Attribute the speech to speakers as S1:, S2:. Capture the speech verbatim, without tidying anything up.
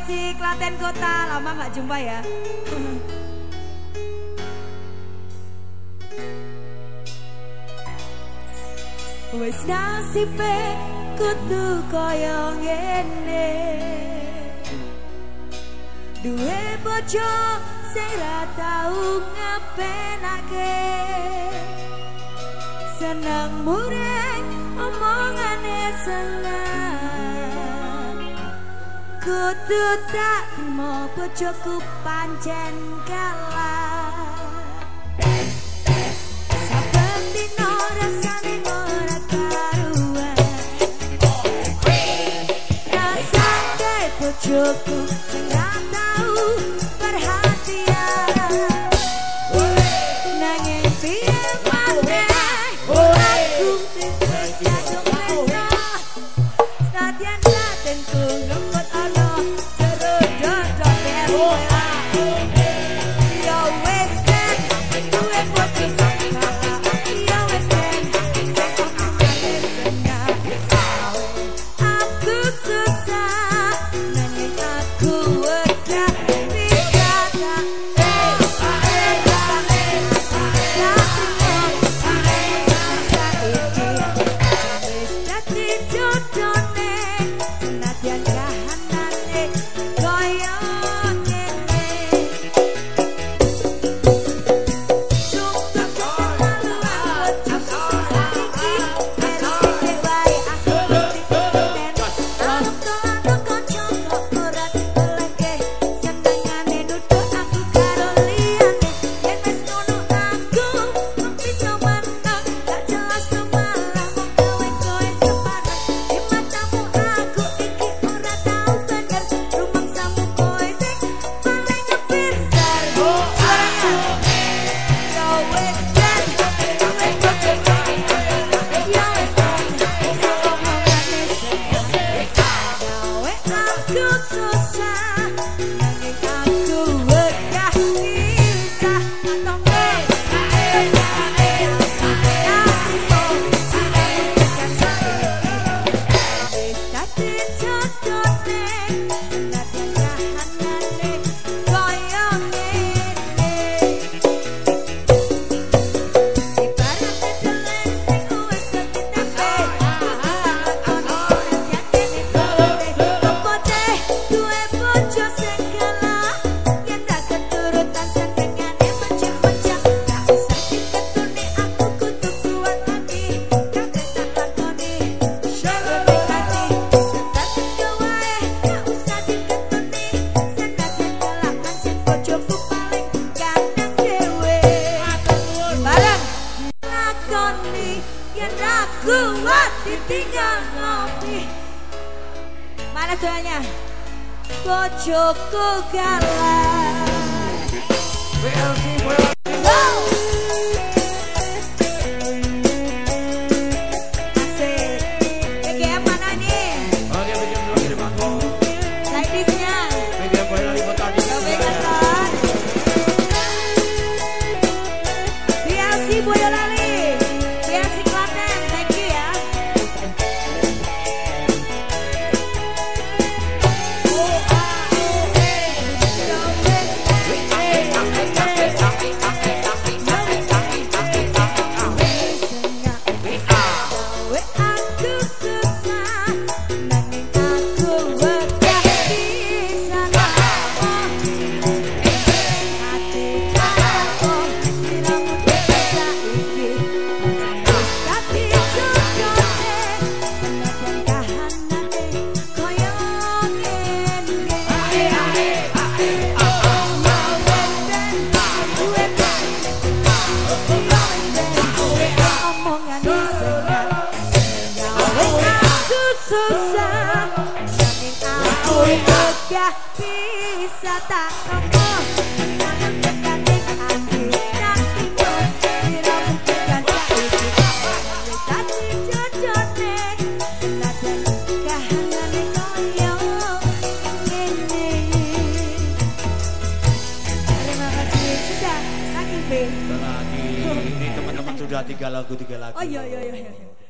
S1: si Klaten Kota, lama nggak jumpa ya. Wis nasibe kudu kaya ngene, duwe bojo sing ra tau ngepenake, seneng mureng omongane seneng, kudu tak mau bojoku pancen kalah. Saben dino rasane ora karuan, rasane bojoku ora tau perhatian, nanging piye maneh aku wis jatuh rasa, senadyan batenku lembut ana jero dada dewa. Yo wis ten duwe bojo salah, yo wis ten aku susah nanging aku udah bisa tak kuat ditinggal ngopi. Mana doanya? Bojoku kalah. B L C udah bisa tak ngomong namun tergantung hati nanti mau diramukan saiki tadi jojone senajan kahanane koyo ngene. Terima kasih sudah lagi B.
S2: Lagi ini teman-teman sudah tiga lagu tiga lagu.
S1: Oh iya iya iya.